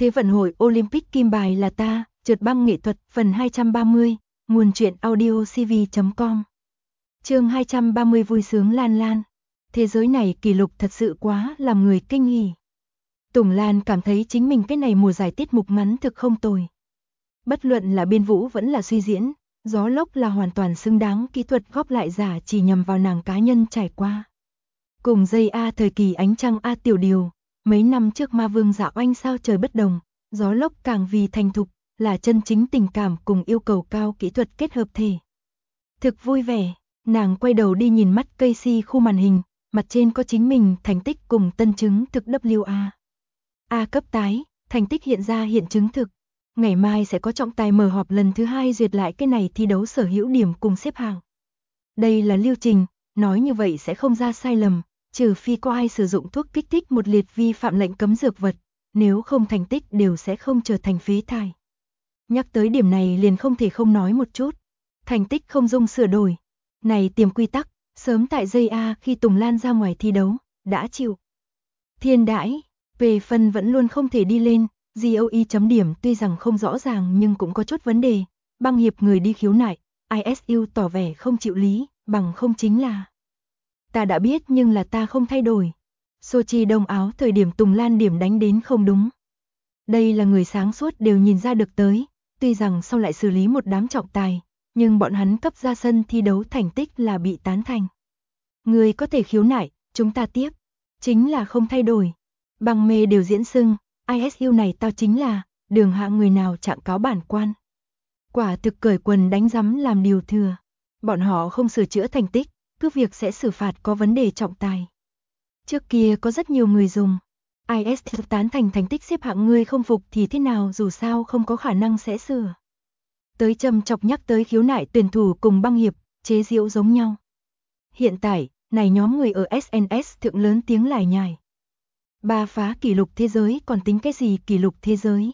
Thế vận hội Olympic kim bài là ta, trượt băng nghệ thuật phần 230, nguồn truyện audio cv.com. Chương 230 vui sướng lan lan. Thế giới này kỷ lục thật sự quá làm người kinh hỉ. Tùng Lan cảm thấy chính mình cái này mùa giải tiết mục ngắn thực không tồi. Bất luận là biên vũ vẫn là suy diễn, gió lốc là hoàn toàn xứng đáng, kỹ thuật góp lại giả chỉ nhằm vào nàng cá nhân trải qua. Cùng dây A thời kỳ ánh trăng A tiểu điều, mấy năm trước ma vương Dạ Oanh sao trời bất đồng, gió lốc càng vì thành thục, là chân chính tình cảm cùng yêu cầu cao kỹ thuật kết hợp thể. Thực vui vẻ, nàng quay đầu đi nhìn mắt Casey khu màn hình, mặt trên có chính mình thành tích cùng tân chứng thực WA. A cấp tái, thành tích hiện ra hiện chứng thực. Ngày mai sẽ có trọng tài mở họp lần thứ 2 duyệt lại cái này thi đấu sở hữu điểm cùng xếp hạng. Đây là lưu trình, nói như vậy sẽ không ra sai lầm, trừ phi có ai sử dụng thuốc kích thích một liệt vi phạm lệnh cấm dược vật, nếu không thành tích đều sẽ không trở thành phế thải. Nhắc tới điểm này liền không thể không nói một chút. Thành tích không dung sửa đổi. Này tiềm quy tắc, sớm tại giây A khi Tùng Lan ra ngoài thi đấu, đã chịu thiên đãi, về phần vẫn luôn không thể đi lên. GOE chấm điểm tuy rằng không rõ ràng nhưng cũng có chút vấn đề, băng hiệp người đi khiếu nại, ISU tỏ vẻ không chịu lý, bằng không chính là ta đã biết nhưng là ta không thay đổi. Sochi Đông Áo thời điểm Tùng Lan điểm đánh đến không đúng. Đây là người sáng suốt đều nhìn ra được tới, tuy rằng sau lại xử lý một đám trọng tài, nhưng bọn hắn cấp ra sân thi đấu thành tích là bị tán thành. Người có thể khiếu nại, chúng ta tiếp, chính là không thay đổi. Băng mê đều diễn xưng, ISU này tao chính là, đường hạng người nào trạng cáo bản quan. Quả thực cởi quần đánh rắm làm điều thừa. Bọn họ không sửa chữa thành tích, cứ việc sẽ xử phạt có vấn đề trọng tài. Trước kia có rất nhiều người dùng ISU tán thành tích xếp hạng, người không phục thì thế nào, dù sao không có khả năng sẽ sửa. Tới châm chọc nhắc tới khiếu nại tuyển thủ cùng băng hiệp, chế giễu giống nhau. Hiện tại, này nhóm người ở SNS thượng lớn tiếng lải nhải. Ba phá kỷ lục thế giới còn tính cái gì kỷ lục thế giới.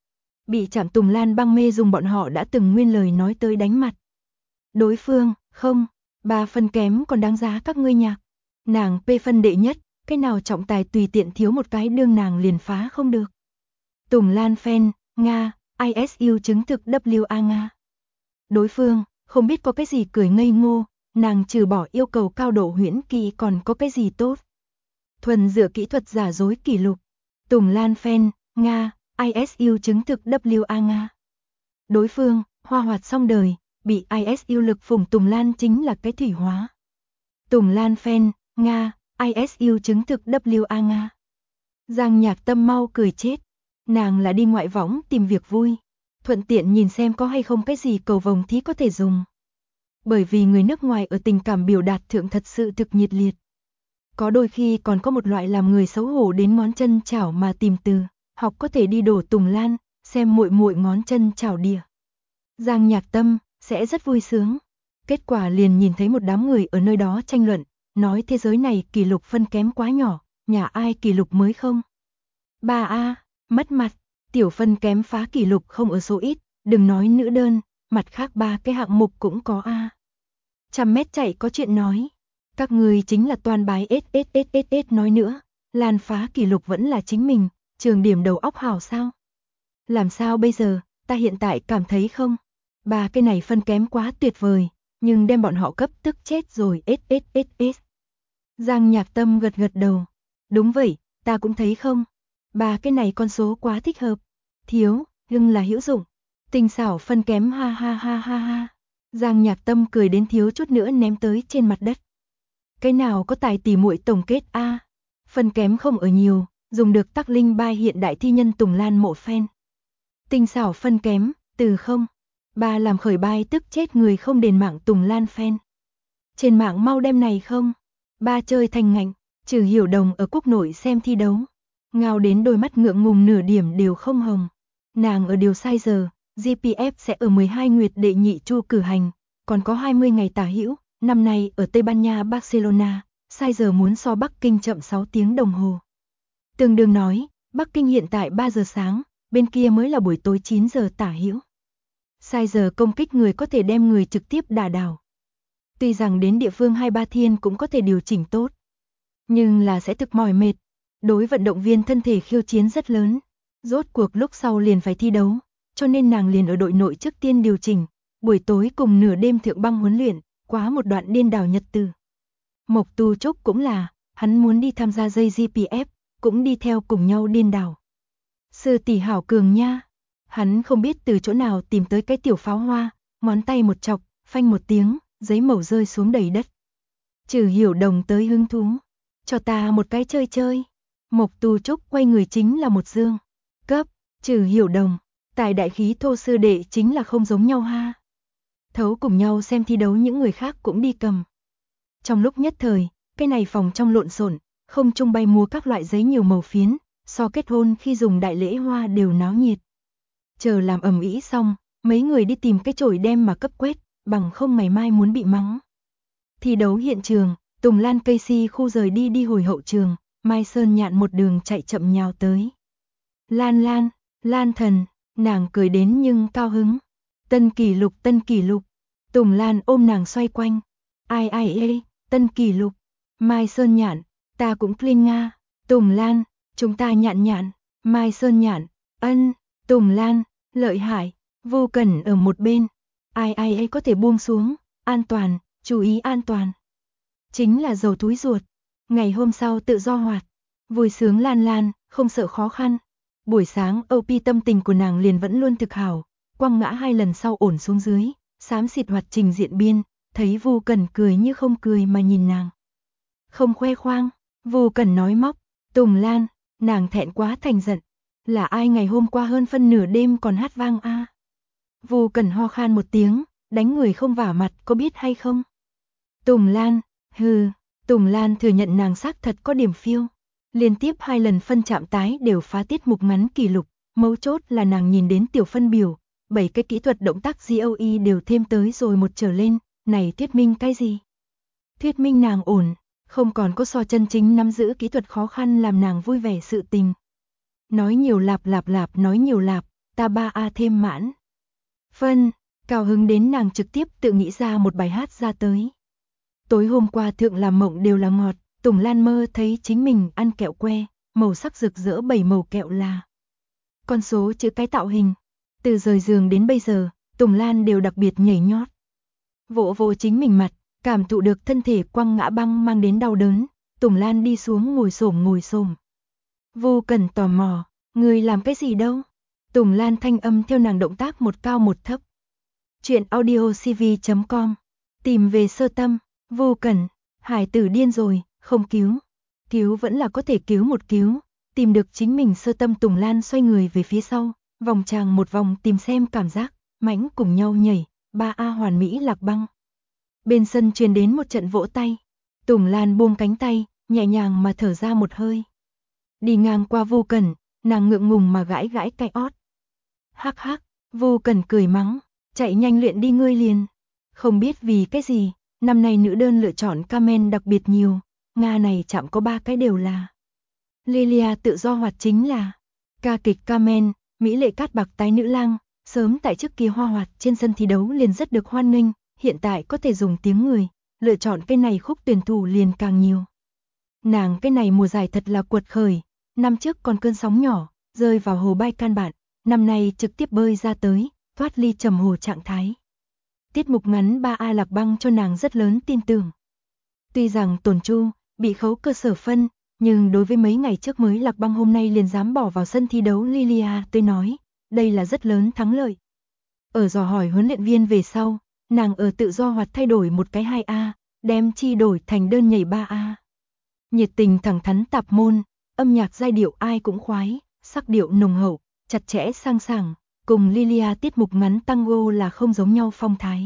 Bị chạm Tùng Lan băng mê dùng bọn họ đã từng nguyên lời nói tới đánh mặt. Đối phương, không, 3 phân kém còn đáng giá các ngươi nhạc. Nàng P phân đệ nhất, cái nào trọng tài tùy tiện thiếu một cái đương nàng liền phá không được. Tùng Lan fan, Nga, ISU chứng thực WA Nga. Đối phương, không biết có cái gì cười ngây ngô, nàng trừ bỏ yêu cầu cao độ huyễn kỳ còn có cái gì tốt. Thuần dựa kỹ thuật giả dối kỷ lục. Tùng Lan fan, Nga, ISU chứng thực WA Nga. Đối phương, hoa hoạt xong đời, bị ISU lực phủng Tùng Lan chính là cái thủy hóa. Tùng Lan fan, Nga, ISU chứng thực WA Nga. Giang Nhạc Tâm mau cười chết. Nàng là đi ngoại võng tìm việc vui, thuận tiện nhìn xem có hay không cái gì cầu vồng thí có thể dùng. Bởi vì người nước ngoài ở tình cảm biểu đạt thượng thật sự thực nhiệt liệt. Có đôi khi còn có một loại làm người xấu hổ đến ngón chân chảo mà tìm từ, học có thể đi đổ Tùng Lan, xem muội muội ngón chân chảo đìa. Giang Nhạc Tâm sẽ rất vui sướng. Kết quả liền nhìn thấy một đám người ở nơi đó tranh luận, nói thế giới này kỷ lục phân kém quá nhỏ, nhà ai kỷ lục mới không? 3A, mất mặt, tiểu phân kém phá kỷ lục không ở số ít, đừng nói nữ đơn, mặt khác 3 cái hạng mục cũng có A. 100 mét chạy có chuyện nói. Các người chính là toàn bái SSSSS nói nữa, Lan phá kỷ lục vẫn là chính mình, trường điểm đầu óc hảo sao? Làm sao bây giờ, ta hiện tại cảm thấy không? 3 cái này phân kém quá tuyệt vời, nhưng đem bọn họ cấp tức chết rồi SSSS. Giang Nhạc Tâm gật gật đầu. Đúng vậy, ta cũng thấy không? 3 cái này con số quá thích hợp. Thiếu, nhưng là hữu dụng. Tinh xảo phân kém ha ha ha ha ha. Giang Nhạc Tâm cười đến thiếu chút nữa ném tới trên mặt đất. Cái nào có tài tỉ muội tổng kết A. Phân kém không ở nhiều, dùng được tắc linh bai hiện đại thi nhân Tùng Lan mộ fan. Tinh xảo phân kém, từ không. 3 làm khởi bai tức chết người không đền mạng Tùng Lan fan. Trên mạng mau đem này không. 3 chơi thành ngạnh, trừ Hiểu Đồng ở quốc nội xem thi đấu. Ngao đến đôi mắt ngượng ngùng nửa điểm đều không hồng. Nàng ở điều sai giờ, GPF sẽ ở 12 nguyệt đệ nhị chu cử hành, còn có 20 ngày tả hữu. Năm nay ở Tây Ban Nha Barcelona, sai giờ muốn so Bắc Kinh chậm 6 tiếng đồng hồ. Tương đương nói, Bắc Kinh hiện tại 3 giờ sáng, bên kia mới là buổi tối 9 giờ tả hữu. Sai giờ công kích người có thể đem người trực tiếp đả đảo. Tuy rằng đến địa phương 2-3 thiên cũng có thể điều chỉnh tốt, nhưng là sẽ thực mỏi mệt, đối vận động viên thân thể khiêu chiến rất lớn. Rốt cuộc lúc sau liền phải thi đấu, cho nên nàng liền ở đội nội trước tiên điều chỉnh, buổi tối cùng nửa đêm thượng băng huấn luyện, quá một đoạn điên đảo nhật từ. Mộc Tu Trúc cũng là, hắn muốn đi tham gia dây GPF, cũng đi theo cùng nhau điên đảo. Sư tỷ hảo cường nha, hắn không biết từ chỗ nào tìm tới cái tiểu pháo hoa, ngón tay một chọc, phanh một tiếng, giấy mẩu rơi xuống đầy đất. Trừ Hiểu Đồng tới hứng thú, cho ta một cái chơi chơi. Mộc Tu Trúc quay người chính là một dương. Cấp, Trừ Hiểu Đồng, tài đại khí thô sư đệ chính là không giống nhau ha. Thấu cùng nhau xem thi đấu những người khác cũng đi cầm. Trong lúc nhất thời, cái này phòng trong lộn xộn, không trung bay múa các loại giấy nhiều màu phiến, so kết hôn khi dùng đại lễ hoa đều náo nhiệt. Chờ làm ầm ĩ xong, mấy người đi tìm cái chổi đem mà cấp quét, bằng không ngày mai muốn bị mắng. Thi đấu hiện trường, Tùng Lan Casey khu rời đi hồi hậu trường, Mai Sơn Nhạn một đường chạy chậm nhào tới. Lan Lan, Lan thần, nàng cười đến nhưng cao hứng. Tân kỷ lục, Tùng Lan ôm nàng xoay quanh. Ai ê, tân kỷ lục. Mai Sơn Nhạn, ta cũng clean nga. Tùng Lan, chúng ta nhạn. Mai Sơn Nhạn, ân. Tùng Lan, lợi hại. Vô Cẩn ở một bên. Ai có thể buông xuống. An toàn, chú ý an toàn. Chính là dầu túi ruột. Ngày hôm sau tự do hoạt. Vui sướng Lan Lan, không sợ khó khăn. Buổi sáng OP tâm tình của nàng liền vẫn luôn thực hảo. Quăng ngã 2 lần sau ổn xuống dưới. Xám xịt hoạt trình diện biên. Thấy Vô Cẩn cười như không cười mà nhìn nàng. Không khoe khoang. Vô Cẩn nói móc. Tùng Lan, nàng thẹn quá thành giận. Là ai ngày hôm qua hơn phân nửa đêm còn hát vang a? Vô Cẩn ho khan một tiếng, đánh người không vả mặt có biết hay không? Tùng Lan, hừ, Tùng Lan thừa nhận nàng xác thật có điểm phiêu. Liên tiếp 2 lần phân chạm tái đều phá tiết mục ngắn kỷ lục, mấu chốt là nàng nhìn đến tiểu phân biểu, 7 cái kỹ thuật động tác GOE đều thêm tới rồi một trở lên, này thuyết minh cái gì? Thuyết minh nàng ổn, không còn có so chân chính nắm giữ kỹ thuật khó khăn làm nàng vui vẻ sự tình. Nói nhiều lạp, nói nhiều lạp, ta 3A thêm mãn. Phân, cao hứng đến nàng trực tiếp tự nghĩ ra một bài hát ra tới. Tối hôm qua thượng làm mộng đều là ngọt, Tùng Lan mơ thấy chính mình ăn kẹo que, màu sắc rực rỡ 7 màu kẹo là. Con số chữ cái tạo hình. Từ rời giường đến bây giờ, Tùng Lan đều đặc biệt nhảy nhót. Vỗ chính mình mặt, cảm thụ được thân thể quăng ngã băng mang đến đau đớn, Tùng Lan đi xuống ngồi xổm. Vô Cẩn tò mò, người làm cái gì đâu? Tùng Lan thanh âm theo nàng động tác một cao một thấp. Chuyện audiocv.com. Tìm về sơ tâm. Vô Cẩn, hải tử điên rồi, không cứu. Cứu vẫn là có thể cứu một cứu. Tìm được chính mình sơ tâm. Tùng Lan xoay người về phía sau, vòng tràng một vòng tìm xem cảm giác, mãnh cùng nhau nhảy, 3A hoàn mỹ lạc băng. Bên sân truyền đến một trận vỗ tay. Tùng Lan buông cánh tay, nhẹ nhàng mà thở ra một hơi. Đi ngang qua Vô Cẩn, nàng ngượng ngùng mà gãi cái ót. Hắc hắc, Vô Cẩn cười mắng, chạy nhanh luyện đi ngươi liền. Không biết vì cái gì, năm nay nữ đơn lựa chọn Kamen đặc biệt nhiều, Nga này chạm có 3 cái đều là. Lilia tự do hoạt chính là ca kịch Kamen, mỹ lệ cát bạc tái nữ lang, sớm tại trước kia hoa hoạt trên sân thi đấu liền rất được hoan nghênh, hiện tại có thể dùng tiếng người, lựa chọn cái này khúc tuyển thủ liền càng nhiều. Nàng cái này mùa giải thật là quật khởi, năm trước còn cơn sóng nhỏ, rơi vào hồ bay can bản, năm nay trực tiếp bơi ra tới, thoát ly trầm hồ trạng thái. Tiết mục ngắn 3A lạc băng cho nàng rất lớn tin tưởng. Tuy rằng Tồn Chu bị khấu cơ sở phân, nhưng đối với mấy ngày trước mới lạc băng hôm nay liền dám bỏ vào sân thi đấu Lilia tôi nói, đây là rất lớn thắng lợi. Ở dò hỏi huấn luyện viên về sau, nàng ở tự do hoạt thay đổi một cái 2A, đem chi đổi thành đơn nhảy 3A. Nhiệt tình thẳng thắn tạp môn, âm nhạc giai điệu ai cũng khoái, sắc điệu nồng hậu, chặt chẽ sang sảng, cùng Lilia tiết mục ngắn tango là không giống nhau phong thái.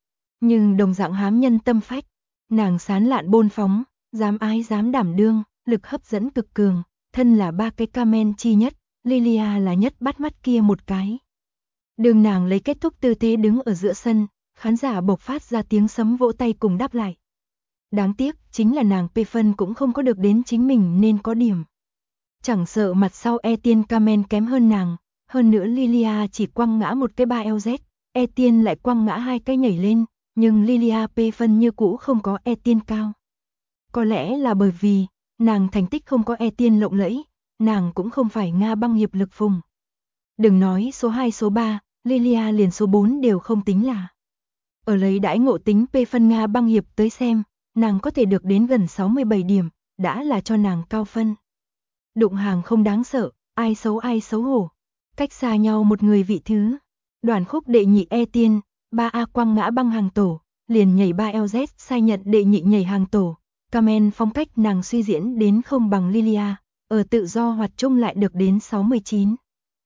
Nhưng đồng dạng hám nhân tâm phách, nàng sán lạn bôn phóng, dám ái dám đảm đương, lực hấp dẫn cực cường, thân là 3 cái Kamen chi nhất, Lilia là nhất bắt mắt kia một cái. Đường nàng lấy kết thúc tư thế đứng ở giữa sân, khán giả bộc phát ra tiếng sấm vỗ tay cùng đáp lại. Đáng tiếc, chính là nàng P phân cũng không có được đến chính mình nên có điểm. Chẳng sợ mặt sau Etienne Kamen kém hơn nàng, hơn nữa Lilia chỉ quăng ngã một cái 3LZ, Etienne lại quăng ngã 2 cái nhảy lên, nhưng Lilia P phân như cũ không có Etienne cao. Có lẽ là bởi vì, nàng thành tích không có Etienne lộng lẫy, nàng cũng không phải Nga Băng hiệp lực phùng. Đừng nói số 2 số 3, Lilia liền số 4 đều không tính là. Ở lấy đãi ngộ tính P phân Nga Băng hiệp tới xem, nàng có thể được đến gần 67 điểm, đã là cho nàng cao phân. Đụng hàng không đáng sợ, ai xấu hổ. Cách xa nhau một người vị thứ. Đoàn khúc đệ nhị E Tiên, 3A quăng ngã băng hàng tổ, liền nhảy 3LZ sai nhận đệ nhị nhảy hàng tổ. Carmen phong cách nàng suy diễn đến không bằng Lilia, ở tự do hoạt chung lại được đến 69.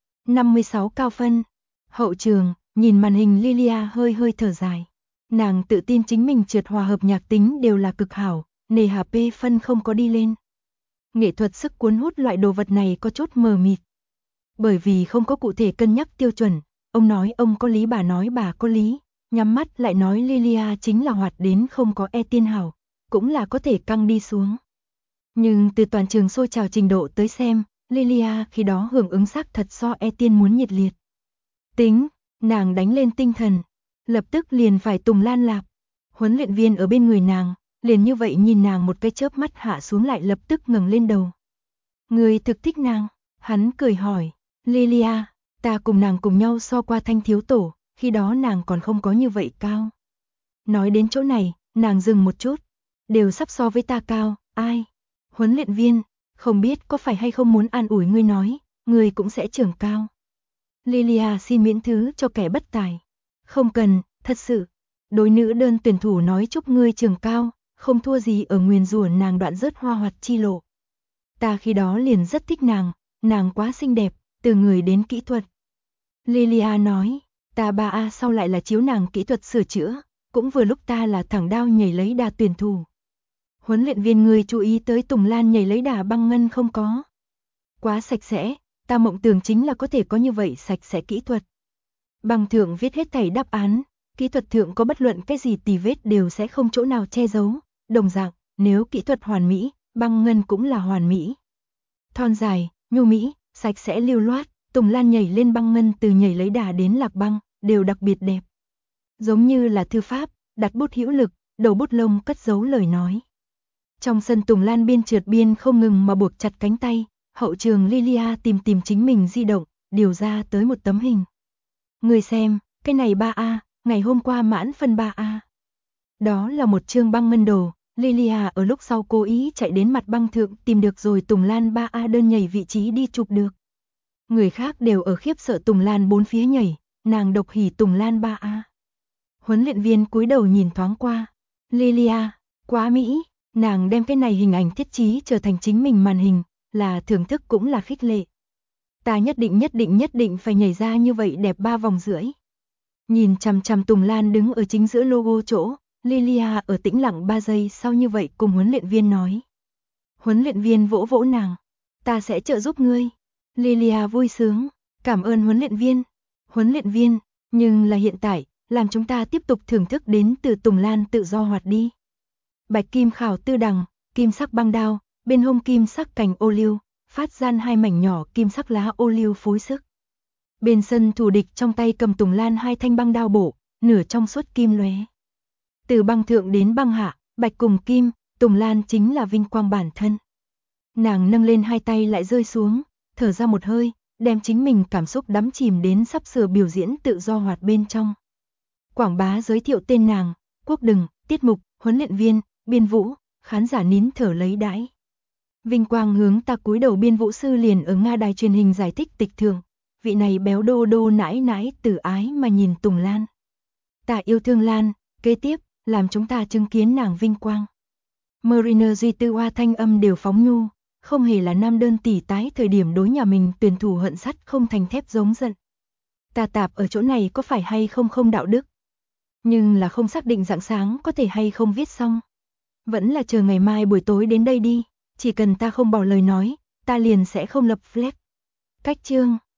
56 cao phân. Hậu trường, nhìn màn hình Lilia hơi thở dài. Nàng tự tin chính mình trượt hòa hợp nhạc tính đều là cực hảo, nề hà P phân không có đi lên. Nghệ thuật sức cuốn hút loại đồ vật này có chút mờ mịt. Bởi vì không có cụ thể cân nhắc tiêu chuẩn, ông nói ông có lý bà nói bà có lý, nhắm mắt lại nói Lilia chính là hoạt đến không có E Tiên hảo, cũng là có thể căng đi xuống. Nhưng từ toàn trường sôi trào trình độ tới xem, Lilia khi đó hưởng ứng sắc thật so E Tiên muốn nhiệt liệt. Tính, nàng đánh lên tinh thần, lập tức liền phải Tùng Lan lạp. Huấn luyện viên ở bên người nàng, liền như vậy nhìn nàng một cái chớp mắt hạ xuống lại lập tức ngẩng lên đầu. Người thực thích nàng, hắn cười hỏi, Lilia, ta cùng nàng cùng nhau so qua thanh thiếu tổ, khi đó nàng còn không có như vậy cao. Nói đến chỗ này, nàng dừng một chút, đều sắp so với ta cao, ai? Huấn luyện viên, không biết có phải hay không muốn an ủi ngươi nói, ngươi cũng sẽ trưởng cao. Lilia xin miễn thứ cho kẻ bất tài. Không cần, thật sự. Đối nữ đơn tuyển thủ nói chúc ngươi trưởng cao, không thua gì ở nguyền rủa nàng đoạn rớt hoa hoạt chi lộ. Ta khi đó liền rất thích nàng quá xinh đẹp, từ người đến kỹ thuật. Lilia nói, ta 3A sau lại là chiếu nàng kỹ thuật sửa chữa, cũng vừa lúc ta là thẳng đao nhảy lấy đà tuyển thủ. Huấn luyện viên người chú ý tới Tùng Lan nhảy lấy đà băng ngân không có. Quá sạch sẽ, ta mộng tưởng chính là có thể có như vậy sạch sẽ kỹ thuật. Băng thượng viết hết thảy đáp án, kỹ thuật thượng có bất luận cái gì tì vết đều sẽ không chỗ nào che giấu, đồng dạng, nếu kỹ thuật hoàn mỹ, băng ngân cũng là hoàn mỹ. Thon dài, nhu mỹ, sạch sẽ lưu loát, Tùng Lan nhảy lên băng ngân từ nhảy lấy đà đến lạc băng, đều đặc biệt đẹp. Giống như là thư pháp, đặt bút hữu lực, đầu bút lông cất giấu lời nói. Trong sân Tùng Lan biên trượt biên không ngừng mà buộc chặt cánh tay, hậu trường Lilia tìm chính mình di động, điều ra tới một tấm hình. Người xem, cái này 3A, ngày hôm qua mãn phân 3A. Đó là một chương băng ngân đồ, Lilia ở lúc sau cố ý chạy đến mặt băng thượng tìm được rồi Tùng Lan 3A đơn nhảy vị trí đi chụp được. Người khác đều ở khiếp sợ Tùng Lan bốn phía nhảy, nàng độc hỉ Tùng Lan 3A. Huấn luyện viên cúi đầu nhìn thoáng qua. Lilia, quá mỹ, nàng đem cái này hình ảnh thiết trí trở thành chính mình màn hình, là thưởng thức cũng là khích lệ. Ta nhất định phải nhảy ra như vậy đẹp 3 vòng rưỡi. Nhìn chằm chằm Tùng Lan đứng ở chính giữa logo chỗ, Lilia ở tĩnh lặng 3 giây sau như vậy cùng huấn luyện viên nói. Huấn luyện viên vỗ vỗ nàng. Ta sẽ trợ giúp ngươi. Lilia vui sướng. Cảm ơn huấn luyện viên. Huấn luyện viên, nhưng là hiện tại, làm chúng ta tiếp tục thưởng thức đến từ Tùng Lan tự do hoạt đi. Bạch kim khảo tư đằng, kim sắc băng đao, bên hông kim sắc cành ô liu, phát gian 2 mảnh nhỏ kim sắc lá ô liu phối sức. Bên sân thủ địch trong tay cầm Tùng Lan 2 thanh băng đao bổ, nửa trong suốt kim lóe. Từ băng thượng đến băng hạ, bạch cùng kim, Tùng Lan chính là vinh quang bản thân. Nàng nâng lên 2 tay lại rơi xuống, thở ra một hơi, đem chính mình cảm xúc đắm chìm đến sắp sửa biểu diễn tự do hoạt bên trong. Quảng bá giới thiệu tên nàng, quốc đừng, tiết mục, huấn luyện viên, biên vũ, khán giả nín thở lấy đãi. Vinh quang hướng ta cúi đầu biên vũ sư liền ở Nga đài truyền hình giải thích tịch thượng. Vị này béo đô đô nãi nãi từ ái mà nhìn Tùng Lan. Ta yêu thương Lan, kế tiếp, làm chúng ta chứng kiến nàng vinh quang. Mariner Duy Tư Hoa thanh âm đều phóng nhu, không hề là nam đơn tỷ tái thời điểm đối nhà mình tuyển thủ hận sắt không thành thép giống giận. Ta tạp ở chỗ này có phải hay không đạo đức. Nhưng là không xác định rạng sáng có thể hay không viết xong. Vẫn là chờ ngày mai buổi tối đến đây đi, chỉ cần ta không bỏ lời nói, ta liền sẽ không lập flag. Cách chương